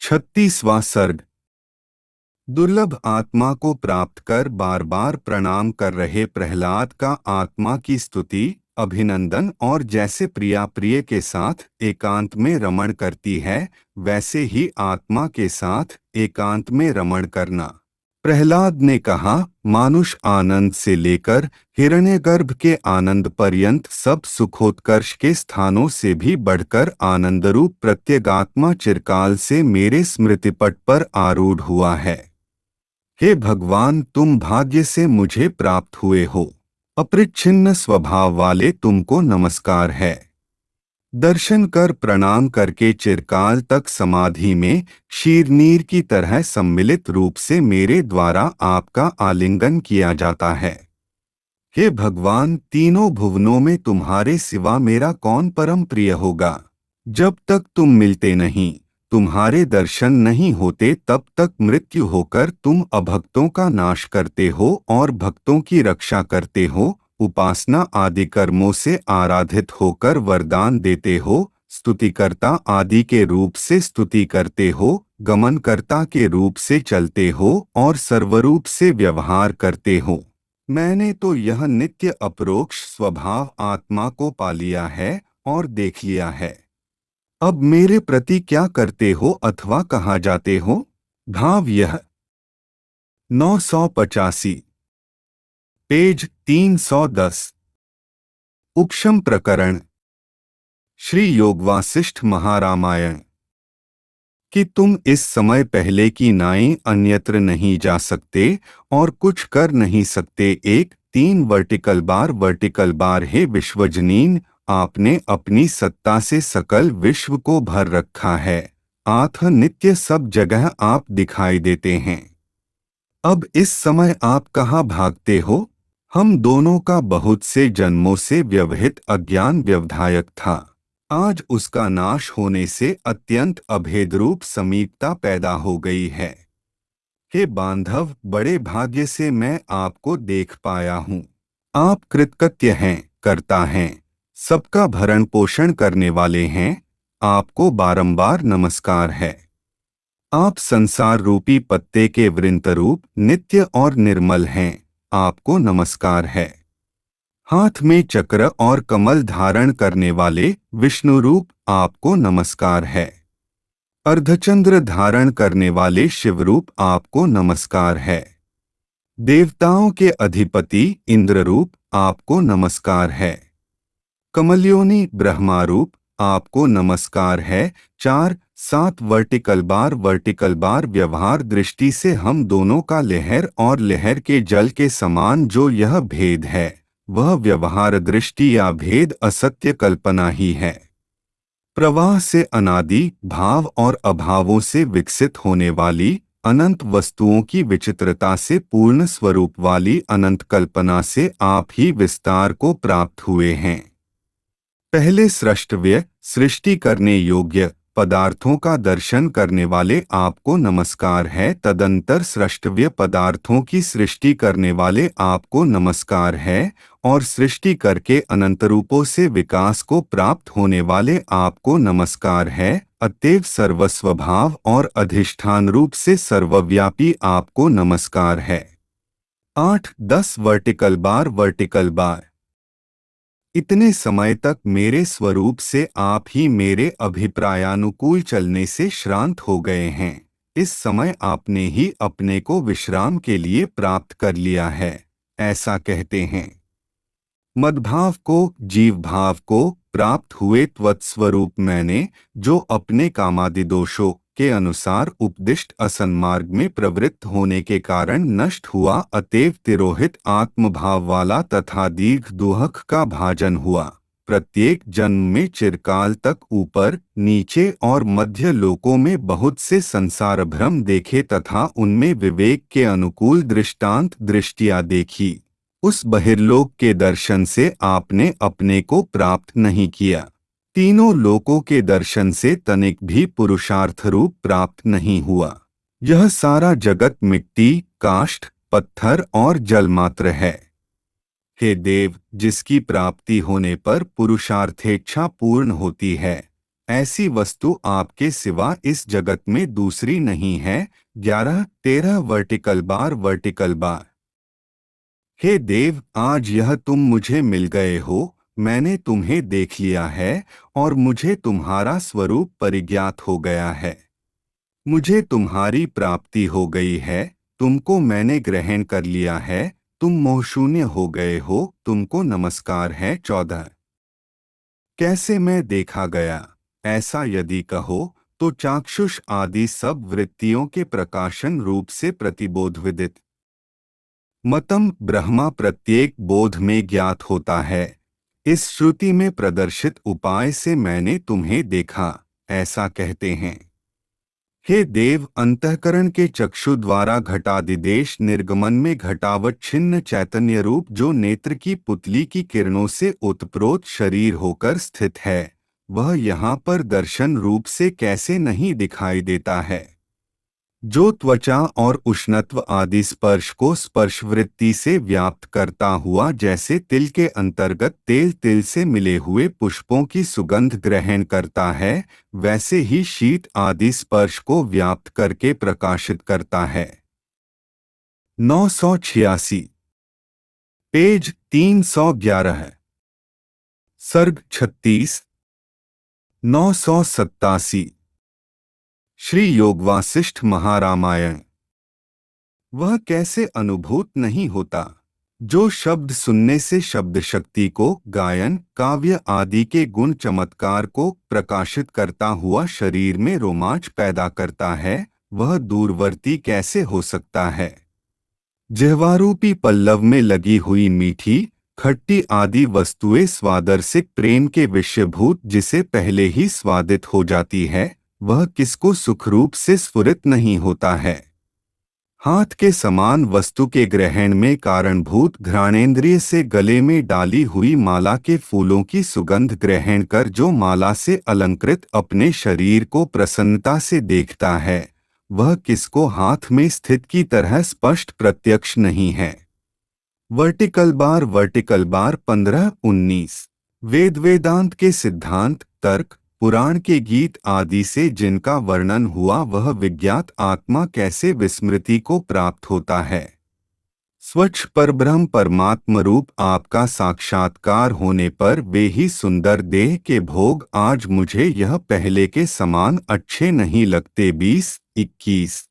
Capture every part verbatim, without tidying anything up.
छत्तीसवां सर्ग। दुर्लभ आत्मा को प्राप्त कर बार बार प्रणाम कर रहे प्रहलाद का आत्मा की स्तुति, अभिनंदन और जैसे प्रिया प्रिय के साथ एकांत में रमण करती है, वैसे ही आत्मा के साथ एकांत में रमण करना। प्रहलाद ने कहा, मानुष आनंद से लेकर हिरण्यगर्भ के आनंद पर्यंत सब सुखोत्कर्ष के स्थानों से भी बढ़कर आनंदरूप प्रत्यगात्मा चिरकाल से मेरे स्मृतिपट पर आरूढ़ हुआ है। हे भगवान, तुम भाग्य से मुझे प्राप्त हुए हो। अपरिच्छिन्न स्वभाव वाले तुमको नमस्कार है। दर्शन कर प्रणाम करके चिरकाल तक समाधि में शीरनीर की तरह सम्मिलित रूप से मेरे द्वारा आपका आलिंगन किया जाता है। हे भगवान, तीनों भुवनों में तुम्हारे सिवा मेरा कौन परम प्रिय होगा। जब तक तुम मिलते नहीं, तुम्हारे दर्शन नहीं होते, तब तक मृत्यु होकर तुम अभक्तों का नाश करते हो और भक्तों की रक्षा करते हो। उपासना आदि कर्मों से आराधित होकर वरदान देते हो। स्तुतिकर्ता आदि के रूप से स्तुति करते हो, गमनकर्ता के रूप से चलते हो और सर्वरूप से व्यवहार करते हो। मैंने तो यह नित्य अपरोक्ष स्वभाव आत्मा को पा लिया है और देख लिया है। अब मेरे प्रति क्या करते हो अथवा कहाँ जाते हो? भाव यह। नौ सौ पचासी, पेज तीन सौ दस। उपशम प्रकरण। श्री योगवासिष्ठ महारामायण। कि तुम इस समय पहले की नाई अन्यत्र नहीं जा सकते और कुछ कर नहीं सकते। एक तीन वर्टिकल बार वर्टिकल बार। हे विश्वजनीन, आपने अपनी सत्ता से सकल विश्व को भर रखा है। आठ नित्य सब जगह आप दिखाई देते हैं। अब इस समय आप कहाँ भागते हो? हम दोनों का बहुत से जन्मों से व्यवहित अज्ञान व्यवधायक था। आज उसका नाश होने से अत्यंत अभेदरूप समीपता पैदा हो गई है। हे बांधव, बड़े भाग्य से मैं आपको देख पाया हूँ। आप कृतकृत्य हैं, कर्ता हैं, सबका भरण पोषण करने वाले हैं। आपको बारंबार नमस्कार है। आप संसार रूपी पत्ते के वृंतरूप नित्य और निर्मल हैं। आपको नमस्कार है। हाथ में चक्र और कमल धारण करने वाले विष्णु रूप आपको नमस्कार है। अर्धचंद्र धारण करने वाले शिवरूप आपको नमस्कार है। देवताओं के अधिपति इंद्र रूप आपको नमस्कार है। कमलयोनि ब्रह्मा रूप आपको नमस्कार है। चार सात वर्टिकल बार वर्टिकल बार। व्यवहार दृष्टि से हम दोनों का लहर और लहर के जल के समान जो यह भेद है, वह व्यवहार दृष्टि या भेद असत्य कल्पना ही है। प्रवाह से अनादि भाव और अभावों से विकसित होने वाली अनंत वस्तुओं की विचित्रता से पूर्ण स्वरूप वाली अनंत कल्पना से आप ही विस्तार को प्राप्त हुए हैं। पहले सृष्टव्य सृष्टि करने योग्य पदार्थों का दर्शन करने वाले आपको नमस्कार है। तदंतर सृष्टव्य पदार्थों की सृष्टि करने वाले आपको नमस्कार है और सृष्टि करके अनंत रूपों से विकास को प्राप्त होने वाले आपको नमस्कार है। अतएव सर्वस्वभाव और अधिष्ठान रूप से सर्वव्यापी आपको नमस्कार है। आठ दस वर्टिकल बार वर्टिकल बार। इतने समय तक मेरे स्वरूप से आप ही मेरे अभिप्रायानुकूल चलने से श्रांत हो गए हैं। इस समय आपने ही अपने को विश्राम के लिए प्राप्त कर लिया है, ऐसा कहते हैं। मद्भाव को, जीव भाव को प्राप्त हुए त्वत्स्वरूप मैंने, जो अपने कामादि दोषों के अनुसार उपदिष्ट असन्मार्ग में प्रवृत्त होने के कारण नष्ट हुआ, अतएव तिरोहित आत्मभाव वाला तथा दीर्घ दुहक का भाजन हुआ। प्रत्येक जन्म में चिरकाल तक ऊपर नीचे और मध्य लोकों में बहुत से संसार भ्रम देखे तथा उनमें विवेक के अनुकूल दृष्टांत दृष्टियाँ देखी। उस बहिर्लोक के दर्शन से आपने अपने को प्राप्त नहीं किया। तीनों लोकों के दर्शन से तनिक भी पुरुषार्थ रूप प्राप्त नहीं हुआ। यह सारा जगत मिट्टी, काष्ठ, पत्थर और जल मात्र है। हे देव, जिसकी प्राप्ति होने पर पुरुषार्थेच्छा पूर्ण होती है, ऐसी वस्तु आपके सिवा इस जगत में दूसरी नहीं है। ग्यारह तेरह वर्टिकल बार वर्टिकल बार। हे देव, आज यह तुम मुझे मिल गए हो, मैंने तुम्हें देख लिया है और मुझे तुम्हारा स्वरूप परिज्ञात हो गया है। मुझे तुम्हारी प्राप्ति हो गई है, तुमको मैंने ग्रहण कर लिया है, तुम मोहशून्य हो गए हो, तुमको नमस्कार है। चौदह कैसे मैं देखा गया, ऐसा यदि कहो तो चाक्षुष आदि सब वृत्तियों के प्रकाशन रूप से प्रतिबोध विदित मतम ब्रह्मा प्रत्येक बोध में ज्ञात होता है। इस श्रुति में प्रदर्शित उपाय से मैंने तुम्हें देखा, ऐसा कहते हैं। हे देव, अंतःकरण के चक्षु द्वारा घटादिदेश निर्गमन में घटावत छिन्न चैतन्य रूप जो नेत्र की पुतली की किरणों से उत्प्रोत शरीर होकर स्थित है, वह यहाँ पर दर्शन रूप से कैसे नहीं दिखाई देता है। जो त्वचा और उष्णत्व आदि स्पर्श को स्पर्श वृत्ति से व्याप्त करता हुआ जैसे तिल के अंतर्गत तेल तिल से मिले हुए पुष्पों की सुगंध ग्रहण करता है, वैसे ही शीत आदि स्पर्श को व्याप्त करके प्रकाशित करता है। नौ सौ छियासी पेज तीन सौ ग्यारह सर्ग छत्तीस नौ सौ सत्तासी श्री योगवासिष्ठ महारामायण। वह कैसे अनुभूत नहीं होता, जो शब्द सुनने से शब्द शक्ति को, गायन काव्य आदि के गुण चमत्कार को प्रकाशित करता हुआ शरीर में रोमांच पैदा करता है, वह दूरवर्ती कैसे हो सकता है। जिह्वारूपी पल्लव में लगी हुई मीठी खट्टी आदि वस्तुएं स्वादरसिक प्रेम के विषयभूत जिसे पहले ही स्वादित हो जाती है, वह किसको सुखरूप से स्फुरित नहीं होता है। हाथ के समान वस्तु के ग्रहण में कारणभूत घ्राणेन्द्रिय से गले में डाली हुई माला के फूलों की सुगंध ग्रहण कर जो माला से अलंकृत अपने शरीर को प्रसन्नता से देखता है, वह किसको हाथ में स्थित की तरह स्पष्ट प्रत्यक्ष नहीं है। वर्टिकल बार वर्टिकल बार पंद्रह उन्नीस वेद वेदांत के सिद्धांत तर्क पुराण के गीत आदि से जिनका वर्णन हुआ, वह विज्ञात आत्मा कैसे विस्मृति को प्राप्त होता है। स्वच्छ परब्रह्म परमात्म रूप आपका साक्षात्कार होने पर वे ही सुंदर देह के भोग आज मुझे यह पहले के समान अच्छे नहीं लगते। बीस इक्कीस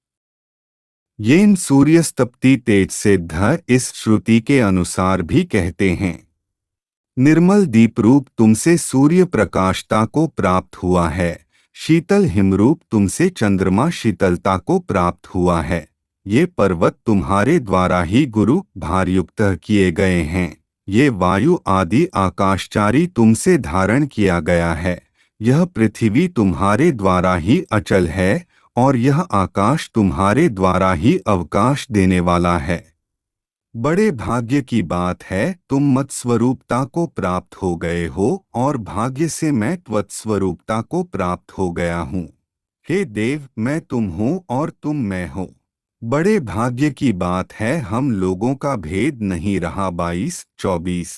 येन सूर्यस्तप्ति तेज से ध इस श्रुति के अनुसार भी कहते हैं। निर्मल दीप रूप तुमसे सूर्य प्रकाशता को प्राप्त हुआ है, शीतल हिमरूप तुमसे चंद्रमा शीतलता को प्राप्त हुआ है। ये पर्वत तुम्हारे द्वारा ही गुरु भारयुक्त किए गए हैं, ये वायु आदि आकाशचारी तुमसे धारण किया गया है। यह पृथ्वी तुम्हारे द्वारा ही अचल है और यह आकाश तुम्हारे द्वारा ही अवकाश देने वाला है। बड़े भाग्य की बात है तुम मत्स्वरूपता को प्राप्त हो गए हो और भाग्य से मैं त्वत्स्वरूपता को प्राप्त हो गया हूँ। हे देव, मैं तुम हो और तुम मैं हो। बड़े भाग्य की बात है हम लोगों का भेद नहीं रहा। बाईस चौबीस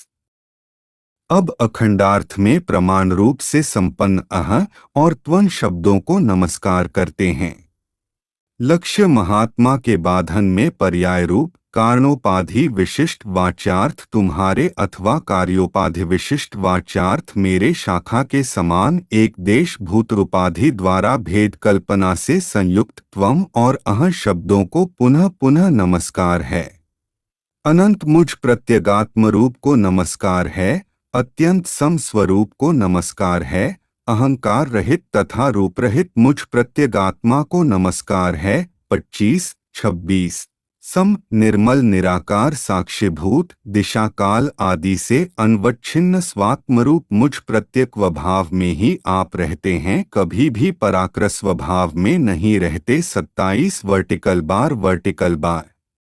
अब अखंडार्थ में प्रमाण रूप से संपन्न अह और त्वं शब्दों को नमस्कार करते हैं। लक्ष्य महात्मा के बाधन में पर्याय रूप कारणोपाधि विशिष्ट वाच्यार्थ तुम्हारे अथवा कार्योपाधि विशिष्ट वाच्यार्थ मेरे शाखा के समान एक देश भूतरूपाधि द्वारा भेद कल्पना से संयुक्त त्वं और अह शब्दों को पुनः पुनः नमस्कार है। अनंत मुझ प्रत्यगात्म रूप को नमस्कार है, अत्यंत सम स्वरूप को नमस्कार है, अहंकार रहित तथा रूप रहित मुझ प्रत्यगात्मा को नमस्कार है। पच्चीस छब्बीस सम निर्मल निराकार साक्षीभूत दिशा काल आदि से अनवच्छिन्न स्वात्मरूप मुझ प्रत्यक स्वभाव में ही आप रहते हैं, कभी भी पराकृत स्वभाव में नहीं रहते। सत्ताईस वर्टिकल बार वर्टिकल बार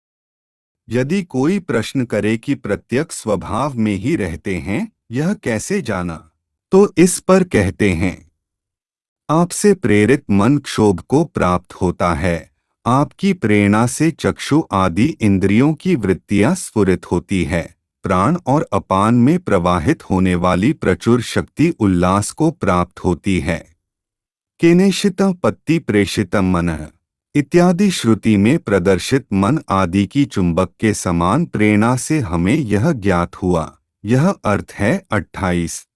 यदि कोई प्रश्न करे कि प्रत्यक स्वभाव में ही रहते हैं, यह कैसे जाना, तो इस पर कहते हैं आपसे प्रेरित मन क्षोभ को प्राप्त होता है, आपकी प्रेरणा से चक्षु आदि इंद्रियों की वृत्तियां स्फुरित होती है, प्राण और अपान में प्रवाहित होने वाली प्रचुर शक्ति उल्लास को प्राप्त होती है। केनेशितं पत्ति प्रेषितं मनः इत्यादि श्रुति में प्रदर्शित मन आदि की चुंबक के समान प्रेरणा से हमें यह ज्ञात हुआ। यह अर्थ है अट्ठाईस।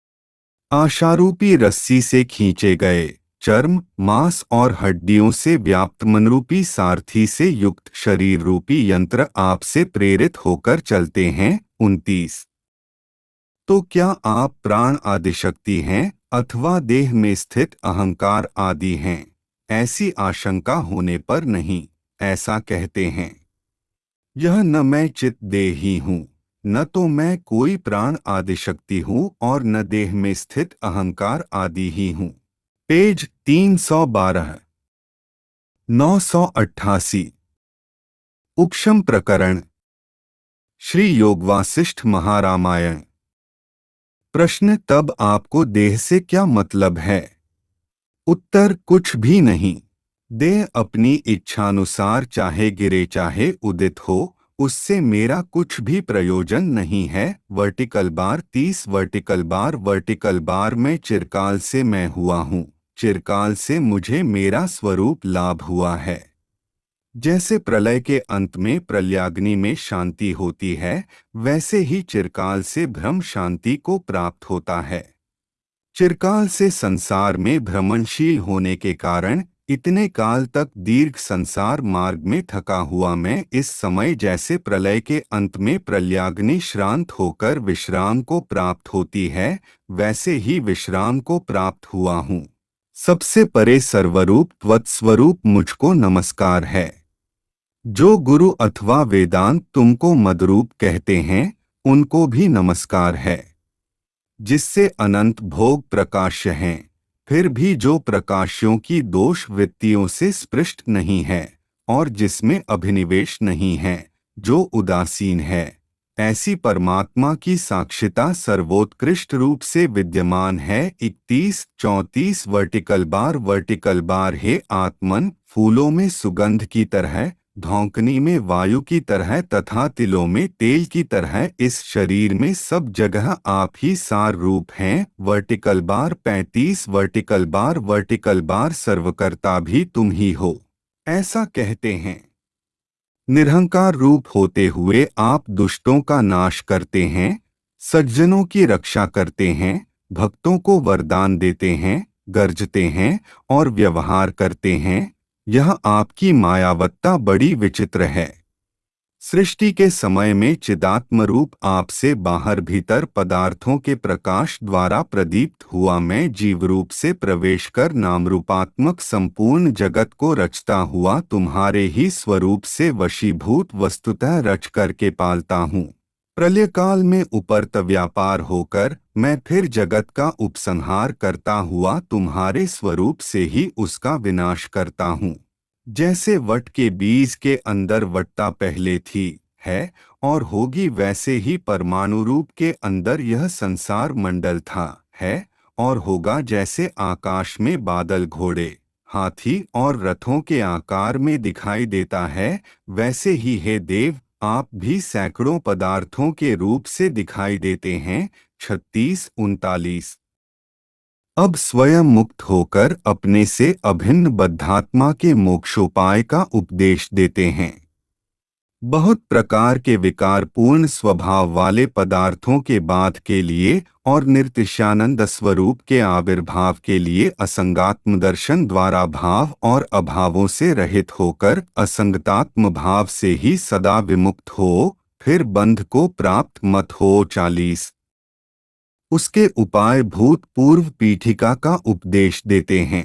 आशारूपी रस्सी से खींचे गए चर्म, मांस और हड्डियों से व्याप्त मनरूपी सारथी से युक्त शरीर रूपी यंत्र आपसे प्रेरित होकर चलते हैं। उनतीस। तो क्या आप प्राण आदि शक्ति हैं अथवा देह में स्थित अहंकार आदि हैं? ऐसी आशंका होने पर नहीं, ऐसा कहते हैं। यह न मैं चित देही हूँ, न तो मैं कोई प्राण आदि शक्ति हूँ और न देह में स्थित अहंकार आदि ही हूँ। पेज तीन सौ बारह। नौ सौ अट्ठासी। उपशम प्रकरण। श्री योग वासिष्ठ महारामायण। प्रश्न, तब आपको देह से क्या मतलब है? उत्तर, कुछ भी नहीं। देह अपनी इच्छानुसार चाहे गिरे चाहे उदित हो, उससे मेरा कुछ भी प्रयोजन नहीं है। वर्टिकल बार तीस। वर्टिकल बार वर्टिकल बार में चिरकाल से मैं हुआ हूँ, चिरकाल से मुझे मेरा स्वरूप लाभ हुआ है। जैसे प्रलय के अंत में प्रलयाग्नि में शांति होती है, वैसे ही चिरकाल से ब्रह्म शांति को प्राप्त होता है। चिरकाल से संसार में भ्रमणशील होने के कारण इतने काल तक दीर्घ संसार मार्ग में थका हुआ मैं इस समय जैसे प्रलय के अंत में प्रलयाग्नि श्रांत होकर विश्राम को प्राप्त होती है, वैसे ही विश्राम को प्राप्त हुआ हूँ। सबसे परे सर्वरूप त्वत्स्वरूप मुझको नमस्कार है। जो गुरु अथवा वेदांत तुमको मदरूप कहते हैं, उनको भी नमस्कार है। जिससे अनंत भोग प्रकाश्य हैं, फिर भी जो प्रकाश्यों की दोष वृत्तियों से स्पृष्ट नहीं है और जिसमें अभिनिवेश नहीं है, जो उदासीन है, ऐसी परमात्मा की साक्षिता सर्वोत्कृष्ट रूप से विद्यमान है। इकतीस चौंतीस। वर्टिकल बार वर्टिकल बार हे आत्मन, फूलों में सुगंध की तरह, धौंकनी में वायु की तरह तथा तिलों में तेल की तरह इस शरीर में सब जगह आप ही सार रूप हैं। वर्टिकल बार पैंतीस। वर्टिकल बार वर्टिकल बार सर्वकर्ता भी तुम ही हो, ऐसा कहते हैं। निरहंकार रूप होते हुए आप दुष्टों का नाश करते हैं, सज्जनों की रक्षा करते हैं, भक्तों को वरदान देते हैं, गरजते हैं और व्यवहार करते हैं। यह आपकी मायावत्ता बड़ी विचित्र है। सृष्टि के समय में चिदात्म रूप आपसे बाहर भीतर पदार्थों के प्रकाश द्वारा प्रदीप्त हुआ मैं जीव रूप से प्रवेश कर नामरूपात्मक संपूर्ण जगत को रचता हुआ तुम्हारे ही स्वरूप से वशीभूत वस्तुतः रच करके पालता हूँ। प्रलय काल में उपर्त व्यापार होकर मैं फिर जगत का उपसंहार करता हुआ तुम्हारे स्वरूप से ही उसका विनाश करता हूँ। जैसे वट के बीज के अंदर वट्टा पहले थी, है और होगी, वैसे ही परमाणु रूप के अंदर यह संसार मंडल था, है और होगा। जैसे आकाश में बादल घोड़े, हाथी और रथों के आकार में दिखाई देता है, वैसे ही हे देव, आप भी सैकड़ों पदार्थों के रूप से दिखाई देते हैं। छत्तीस उनतालीस। अब स्वयं मुक्त होकर अपने से अभिन्न बद्धात्मा के मोक्षोपाय का उपदेश देते हैं। बहुत प्रकार के विकारपूर्ण स्वभाव वाले पदार्थों के बाध के लिए और निर्तिशानंद स्वरूप के आविर्भाव के लिए असंगात्म दर्शन द्वारा भाव और अभावों से रहित होकर असंगतात्म भाव से ही सदा विमुक्त हो, फिर बंध को प्राप्त मत हो। चालीस। उसके उपाय भूत पूर्व पीठिका का उपदेश देते हैं।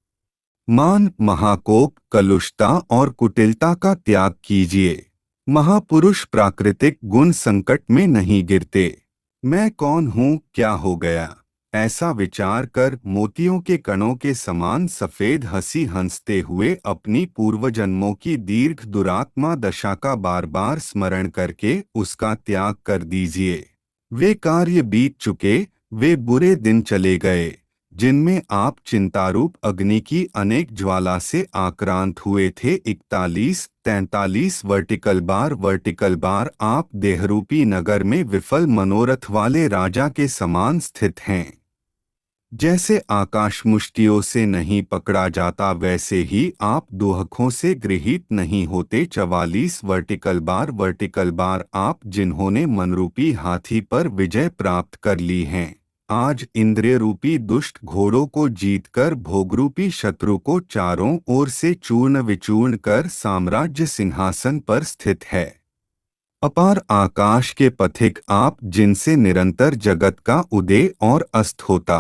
मान, महाकोप, कलुषता और कुटिलता का त्याग कीजिए। महापुरुष प्राकृतिक गुण संकट में नहीं गिरते। मैं कौन हूँ, क्या हो गया, ऐसा विचार कर मोतियों के कणों के समान सफेद हंसी हंसते हुए अपनी पूर्वजन्मों की दीर्घ दुरात्मा दशा का बार बार स्मरण करके उसका त्याग कर दीजिए। वे कार्य बीत चुके, वे बुरे दिन चले गए जिनमें आप चिंतारूप अग्नि की अनेक ज्वाला से आक्रांत हुए थे। इकतालीस तैंतालीस। वर्टिकल बार वर्टिकल बार आप देहरूपी नगर में विफल मनोरथ वाले राजा के समान स्थित हैं। जैसे आकाश मुष्टियों से नहीं पकड़ा जाता वैसे ही आप दोहखों से गृहीत नहीं होते। चवालीस वर्टिकल बार वर्टिकल बार आप जिन्होंने मनरूपी हाथी पर विजय प्राप्त कर ली हैं, आज इंद्रिय रूपी दुष्ट घोड़ों को जीतकर भोगरूपी शत्रु को चारों ओर से चूर्ण विचूर्ण कर साम्राज्य सिंहासन पर स्थित है। अपार आकाश के पथिक आप जिनसे निरंतर जगत का उदय और अस्त होता।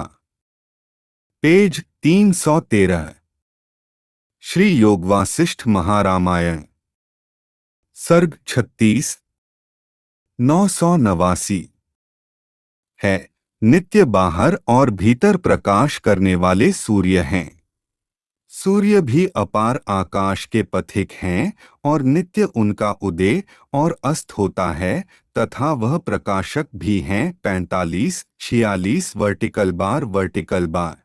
पेज तीन सौ तेरह। श्री योग वासिष्ठ महारामायण, सर्ग छत्तीस, नौ सौ नवासी है। नित्य बाहर और भीतर प्रकाश करने वाले सूर्य हैं। सूर्य भी अपार आकाश के पथिक हैं और नित्य उनका उदय और अस्त होता है तथा वह प्रकाशक भी हैं। पैंतालीस छियालीस वर्टिकल बार वर्टिकल बार।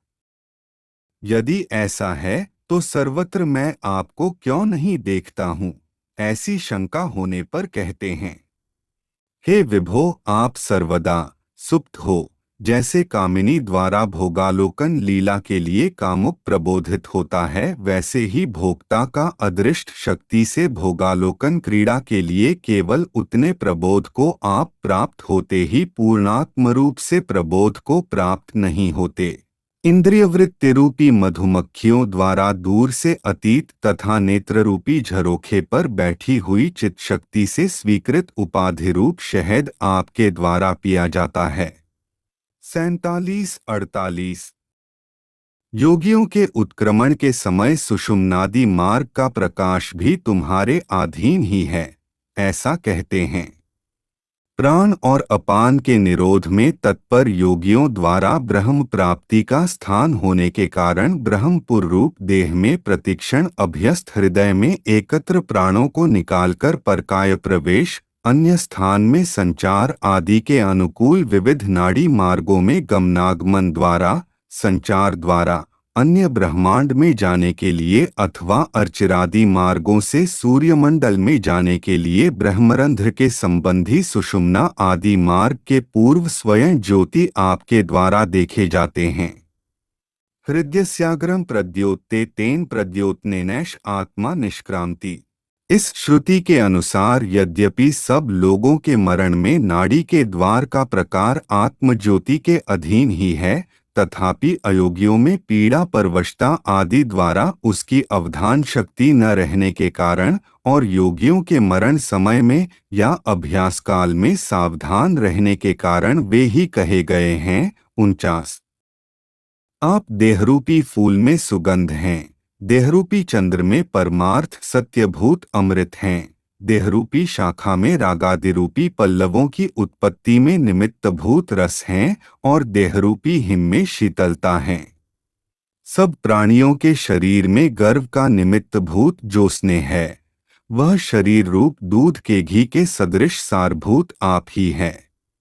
यदि ऐसा है तो सर्वत्र मैं आपको क्यों नहीं देखता हूँ, ऐसी शंका होने पर कहते हैं, हे विभो, आप सर्वदा सुप्त हो। जैसे कामिनी द्वारा भोगालोकन लीला के लिए कामुक प्रबोधित होता है, वैसे ही भोक्ता का अदृष्ट शक्ति से भोगालोकन क्रीड़ा के लिए केवल उतने प्रबोध को आप प्राप्त होते ही पूर्णात्म रूप से प्रबोध को प्राप्त नहीं होते। इंद्रियवृत्ति रूपी मधुमक्खियों द्वारा दूर से अतीत तथा नेत्र रूपी झरोखे पर बैठी हुई चित्त शक्ति से स्वीकृत उपाधि रूप शहद आपके द्वारा पिया जाता है। सैंतालीस अड़तालीस। योगियों के उत्क्रमण के समय सुषुम्नादि मार्ग का प्रकाश भी तुम्हारे अधीन ही है, ऐसा कहते हैं। प्राण और अपान के निरोध में तत्पर योगियों द्वारा ब्रह्म प्राप्ति का स्थान होने के कारण ब्रह्मपुर रूप देह में प्रतिक्षण अभ्यस्त हृदय में एकत्र प्राणों को निकालकर परकाय प्रवेश, अन्य स्थान में संचार आदि के अनुकूल विविध नाड़ी मार्गों में गमनागमन द्वारा, संचार द्वारा अन्य ब्रह्मांड में जाने के लिए अथवा अर्चिरादि मार्गों से सूर्यमंडल में जाने के लिए ब्रह्मरंध्र के संबंधी सुषुम्ना आदि मार्ग के पूर्व स्वयं ज्योति आपके द्वारा देखे जाते हैं। हृदयस्याग्रम प्रद्योत्ते तेन प्रद्योतनेनैष आत्मा निष्क्रांति। इस श्रुति के अनुसार यद्यपि सब लोगों के मरण में नाड़ी के द्वार का प्रकार आत्मज्योति के अधीन ही है, तथापि अयोगियों में पीड़ा परवशता आदि द्वारा उसकी अवधान शक्ति न रहने के कारण और योगियों के मरण समय में या अभ्यास काल में सावधान रहने के कारण वे ही कहे गए हैं। उनचास। आप देहरूपी फूल में सुगंध हैं, देहरूपी चंद्र में परमार्थ सत्यभूत अमृत हैं, देहरूपी शाखा में रागादिरूपी पल्लवों की उत्पत्ति में निमित्तभूत रस हैं और देहरूपी हिम में शीतलता है। सब प्राणियों के शरीर में गर्व का निमित्तभूत जो स्नेह है, वह शरीर रूप दूध के घी के सदृश सारभूत आप ही है।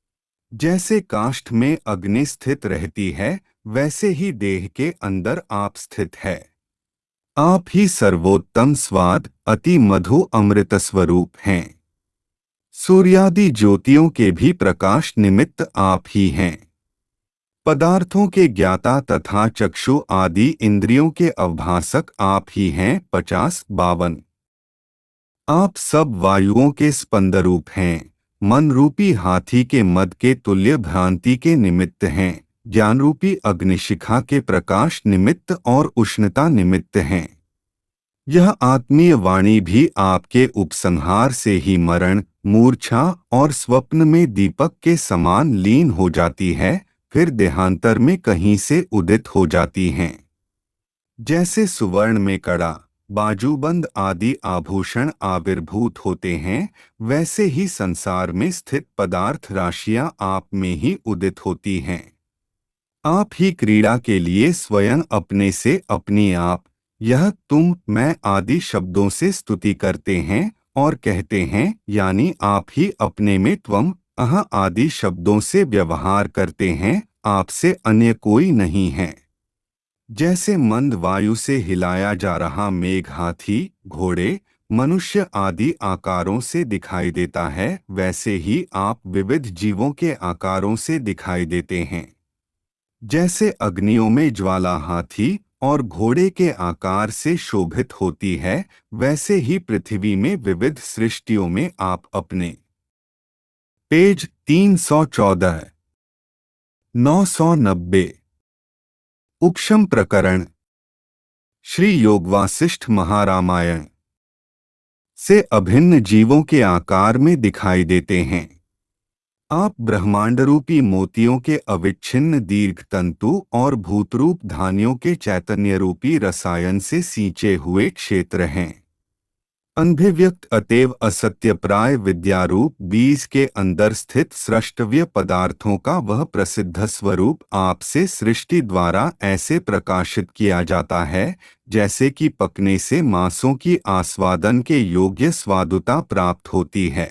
जैसे काष्ठ में अग्नि स्थित रहती है, वैसे ही देह के अंदर आप स्थित है। आप ही सर्वोत्तम स्वाद अति मधु अमृत स्वरूप हैं। सूर्यादि ज्योतियों के भी प्रकाश निमित्त आप ही हैं। पदार्थों के ज्ञाता तथा चक्षु आदि इंद्रियों के अवभासक आप ही हैं। पचास बावन। आप सब वायुओं के स्पंदरूप हैं, मन रूपी हाथी के मद के तुल्य भ्रांति के निमित्त हैं, ज्ञान रूपी अग्निशिखा के प्रकाश निमित्त और उष्णता निमित्त हैं। यह आत्मीय वाणी भी आपके उपसंहार से ही मरण, मूर्छा और स्वप्न में दीपक के समान लीन हो जाती है, फिर देहांतर में कहीं से उदित हो जाती हैं। जैसे सुवर्ण में कड़ा, बाजूबंद आदि आभूषण आविर्भूत होते हैं, वैसे ही संसार में स्थित पदार्थ राशियां आप में ही उदित होती हैं। आप ही क्रीड़ा के लिए स्वयं अपने से अपनी आप, यह तुम मैं आदि शब्दों से स्तुति करते हैं और कहते हैं, यानी आप ही अपने में त्वम अह आदि शब्दों से व्यवहार करते हैं, आपसे अन्य कोई नहीं है। जैसे मंद वायु से हिलाया जा रहा मेघ हाथी, घोड़े, मनुष्य आदि आकारों से दिखाई देता है, वैसे ही आप विविध जीवों के आकारों से दिखाई देते हैं। जैसे अग्नियों में ज्वाला हाथी और घोड़े के आकार से शोभित होती है, वैसे ही पृथ्वी में विविध सृष्टियों में आप अपने। पेज तीन सौ चौदह। नौ सौ नब्बे। उपशम प्रकरण। श्री योग वासिष्ठ महारामायण से अभिन्न जीवों के आकार में दिखाई देते हैं। आप ब्रह्मांडरूपी मोतियों के अविच्छिन्न दीर्घ तंतु और भूतरूप धानियों के चैतन्य रूपी रसायन से सींचे हुए क्षेत्र हैं। अनभिव्यक्त अतएव असत्य प्राय विद्यारूप बीज के अंदर स्थित सृष्टव्य पदार्थों का वह प्रसिद्ध स्वरूप आपसे सृष्टि द्वारा ऐसे प्रकाशित किया जाता है, जैसे कि पकने से मांसों की आस्वादन के योग्य स्वादुता प्राप्त होती है।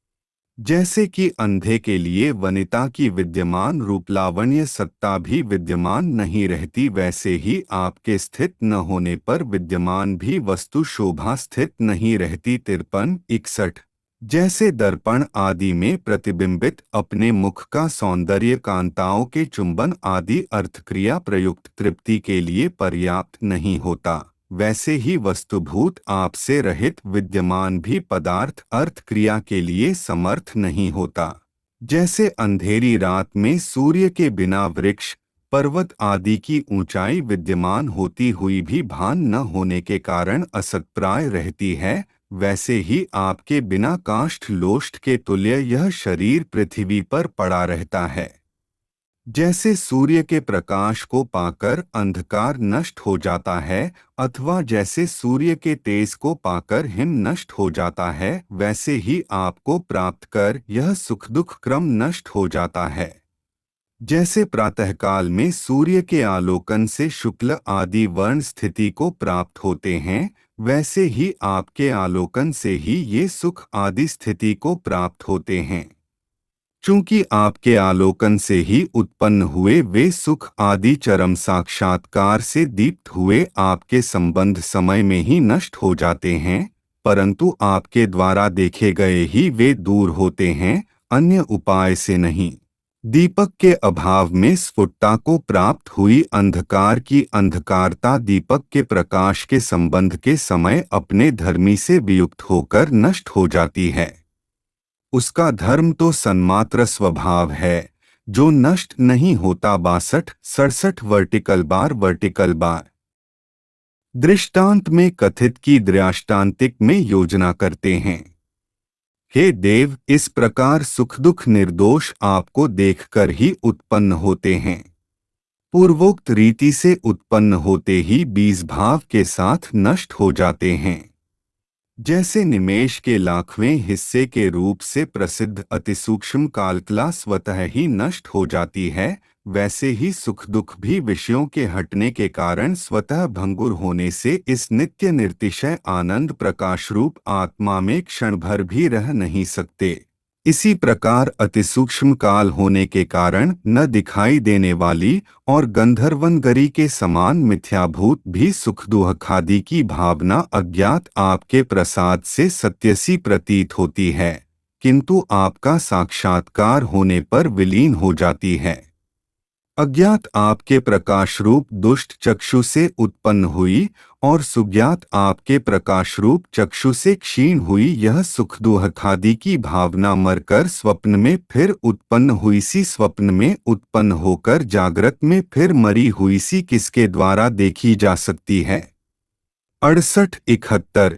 जैसे कि अंधे के लिए वनिता की विद्यमान रूपलावण्य सत्ता भी विद्यमान नहीं रहती, वैसे ही आपके स्थित न होने पर विद्यमान भी वस्तु शोभा स्थित नहीं रहती। तिरपन इकसठ। जैसे दर्पण आदि में प्रतिबिंबित अपने मुख का सौंदर्य कांताओं के चुंबन आदि अर्थक्रिया प्रयुक्त तृप्ति के लिए पर्याप्त नहीं होता, वैसे ही वस्तुभूत आपसे रहित विद्यमान भी पदार्थ अर्थ क्रिया के लिए समर्थ नहीं होता। जैसे अंधेरी रात में सूर्य के बिना वृक्ष पर्वत आदि की ऊंचाई विद्यमान होती हुई भी भान न होने के कारण असतप्राय रहती है, वैसे ही आपके बिना काष्ठ लोष्ठ के तुल्य यह शरीर पृथ्वी पर पड़ा रहता है। जैसे सूर्य के प्रकाश को पाकर अंधकार नष्ट हो जाता है, अथवा जैसे सूर्य के तेज को पाकर हिम नष्ट हो जाता है, वैसे ही आपको प्राप्त कर यह सुख दुख क्रम नष्ट हो जाता है। जैसे प्रातःकाल में सूर्य के आलोकन से शुक्ल आदि वर्ण स्थिति को प्राप्त होते हैं, वैसे ही आपके आलोकन से ही ये सुख आदि स्थिति को प्राप्त होते हैं। चूंकि आपके आलोकन से ही उत्पन्न हुए वे सुख आदि चरम साक्षात्कार से दीप्त हुए आपके संबंध समय में ही नष्ट हो जाते हैं, परंतु आपके द्वारा देखे गए ही वे दूर होते हैं, अन्य उपाय से नहीं। दीपक के अभाव में स्फुटता को प्राप्त हुई अंधकार की अंधकारता दीपक के प्रकाश के संबंध के समय अपने धर्मी से वियुक्त होकर नष्ट हो जाती है। उसका धर्म तो सन्मात्र स्वभाव है, जो नष्ट नहीं होता। बासठ सड़सठ वर्टिकल बार वर्टिकल बार। दृष्टांत में कथित की दृष्टांतिक में योजना करते हैं। हे देव, इस प्रकार सुख दुख निर्दोष आपको देखकर ही उत्पन्न होते हैं। पूर्वोक्त रीति से उत्पन्न होते ही बीज भाव के साथ नष्ट हो जाते हैं। जैसे निमेष के लाखवें हिस्से के रूप से प्रसिद्ध अतिसूक्ष्म कालकला स्वतः ही नष्ट हो जाती है, वैसे ही सुख दुख भी विषयों के हटने के कारण स्वतः भंगुर होने से इस नित्य निर्तिशय आनंद प्रकाश रूप आत्मा में क्षण भर भी रह नहीं सकते। इसी प्रकार अतिसूक्ष्म काल होने के कारण न दिखाई देने वाली और गंधर्वनगरी के समान मिथ्याभूत भी सुख दुखादि की भावना अज्ञात आपके प्रसाद से सत्यसी प्रतीत होती है, किंतु आपका साक्षात्कार होने पर विलीन हो जाती है। अज्ञात आपके प्रकाश रूप दुष्ट चक्षु से उत्पन्न हुई और सुज्ञात आपके प्रकाश रूप चक्षु से क्षीण हुई यह सुख दुखादि की भावना मरकर स्वप्न में फिर उत्पन्न हुई सी स्वप्न में उत्पन्न होकर जागृत में फिर मरी हुई सी किसके द्वारा देखी जा सकती है। अड़सठ इकहत्तर।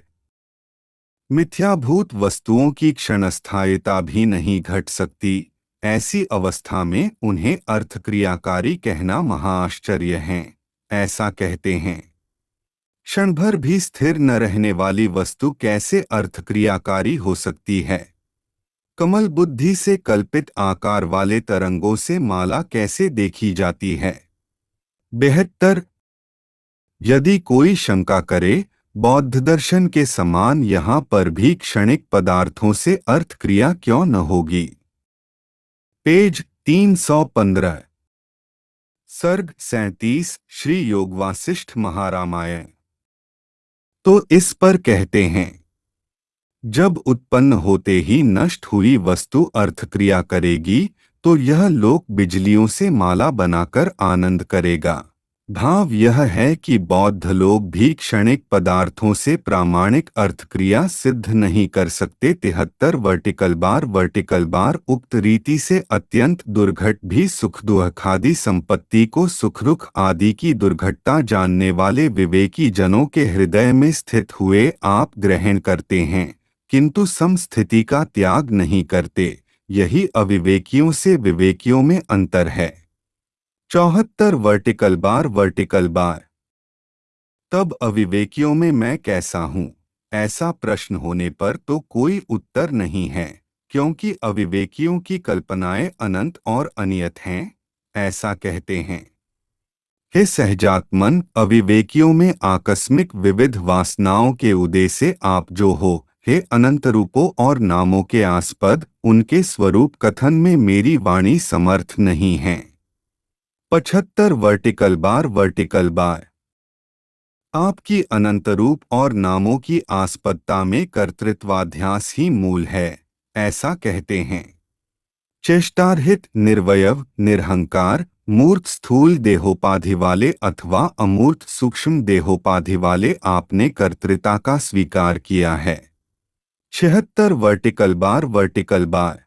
मिथ्याभूत वस्तुओं की क्षणस्थायिता भी नहीं घट सकती, ऐसी अवस्था में उन्हें अर्थक्रियाकारी कहना महाआश्चर्य है। ऐसा कहते हैं, क्षण भर भी स्थिर न रहने वाली वस्तु कैसे अर्थक्रियाकारी हो सकती है। कमल बुद्धि से कल्पित आकार वाले तरंगों से माला कैसे देखी जाती है। बेहतर। यदि कोई शंका करे, बौद्ध दर्शन के समान यहाँ पर भी क्षणिक पदार्थों से अर्थक्रिया क्यों न होगी। पेज तीन सौ पंद्रह। सर्ग सैंतीस श्री योग वासिष्ठ महारामायण। तो इस पर कहते हैं, जब उत्पन्न होते ही नष्ट हुई वस्तु अर्थक्रिया करेगी तो यह लोक बिजलियों से माला बनाकर आनंद करेगा। भाव यह है कि बौद्ध लोग भी क्षणिक पदार्थों से प्रामाणिक अर्थक्रिया सिद्ध नहीं कर सकते। तिहत्तर वर्टिकल बार वर्टिकल बार उक्त रीति से अत्यंत दुर्घट भी सुख दुखादि संपत्ति को सुखरुख आदि की दुर्घटता जानने वाले विवेकी जनों के हृदय में स्थित हुए आप ग्रहण करते हैं, किंतु समस्थिति का त्याग नहीं करते। यही अविवेकियों से विवेकियों में अंतर है। चौहत्तर वर्टिकल बार वर्टिकल बार तब अविवेकियों में मैं कैसा हूँ, ऐसा प्रश्न होने पर तो कोई उत्तर नहीं है, क्योंकि अविवेकियों की कल्पनाएं अनंत और अनियत हैं, ऐसा कहते हैं। हे सहजात्मन, अविवेकियों में आकस्मिक विविध वासनाओं के उदय से आप जो हो, हे अनंत रूपों और नामों के आस्पद, उनके स्वरूप कथन में मेरी वाणी समर्थ नहीं है। पचहत्तर वर्टिकल बार वर्टिकल बार आपकी अनंत रूप और नामों की आस्पदता में कर्तृत्वाध्यास ही मूल है, ऐसा कहते हैं। चेष्टारहित, निर्वयव, निरहंकार, मूर्त स्थूल देहोपाधि वाले अथवा अमूर्त सूक्ष्म देहोपाधि वाले आपने कर्तृता का स्वीकार किया है। छिहत्तर वर्टिकल बार वर्टिकल बार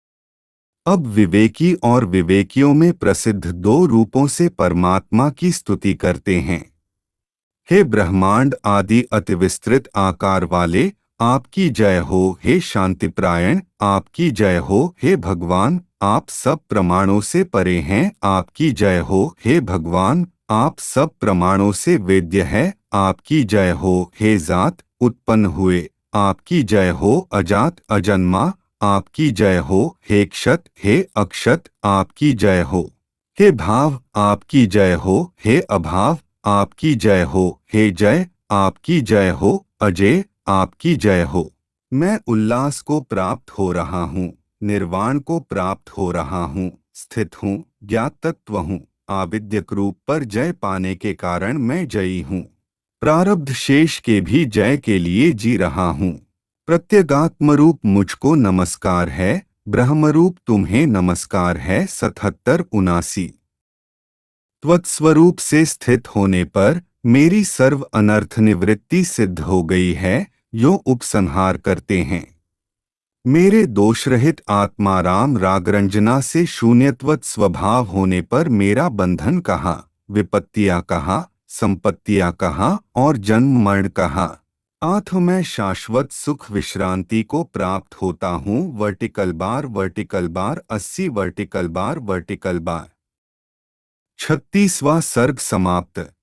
अब विवेकी और विवेकियों में प्रसिद्ध दो रूपों से परमात्मा की स्तुति करते हैं। हे ब्रह्मांड आदि अतिविस्तृत आकार वाले, आपकी जय हो। हे शांतिप्रायण, आपकी जय हो। हे भगवान, आप सब प्रमाणों से परे हैं, आपकी जय हो। हे भगवान, आप सब प्रमाणों से वेद्य है, आपकी जय हो। हे जात उत्पन्न हुए, आपकी जय हो। अजात अजन्मा, आपकी जय हो। हे क्षत, हे अक्षत, आपकी जय हो। हे भाव, आपकी जय हो। हे अभाव, आपकी जय हो। हे जय, आपकी जय हो। अजय, आपकी जय हो। मैं उल्लास को प्राप्त हो रहा हूँ, निर्वाण को प्राप्त हो रहा हूँ, स्थित हूँ, ज्ञात तत्व हूँ। आविद्यक रूप पर जय पाने के कारण मैं जयी हूँ। प्रारब्ध शेष के भी जय के लिए जी रहा हूँ। प्रत्यगात्मरूप मुझको नमस्कार है, ब्रह्मरूप तुम्हें नमस्कार है। सतहत्तर उनासी त्वत्स्वरूप से स्थित होने पर मेरी सर्व अनर्थ निवृत्ति सिद्ध हो गई है, यो उपसंहार करते हैं। मेरे दोषरहित आत्माराम रागरंजना से शून्यत्वत स्वभाव होने पर मेरा बंधन कहाँ, विपत्तियाँ कहाँ, संपत्तियाँ कहाँ और जन्म मरण कहाँ। आठ मैं शाश्वत सुख विश्रांति को प्राप्त होता हूँ। वर्टिकल बार वर्टिकल बार अस्सी वर्टिकल बार वर्टिकल बार छत्तीसवां सर्ग समाप्त।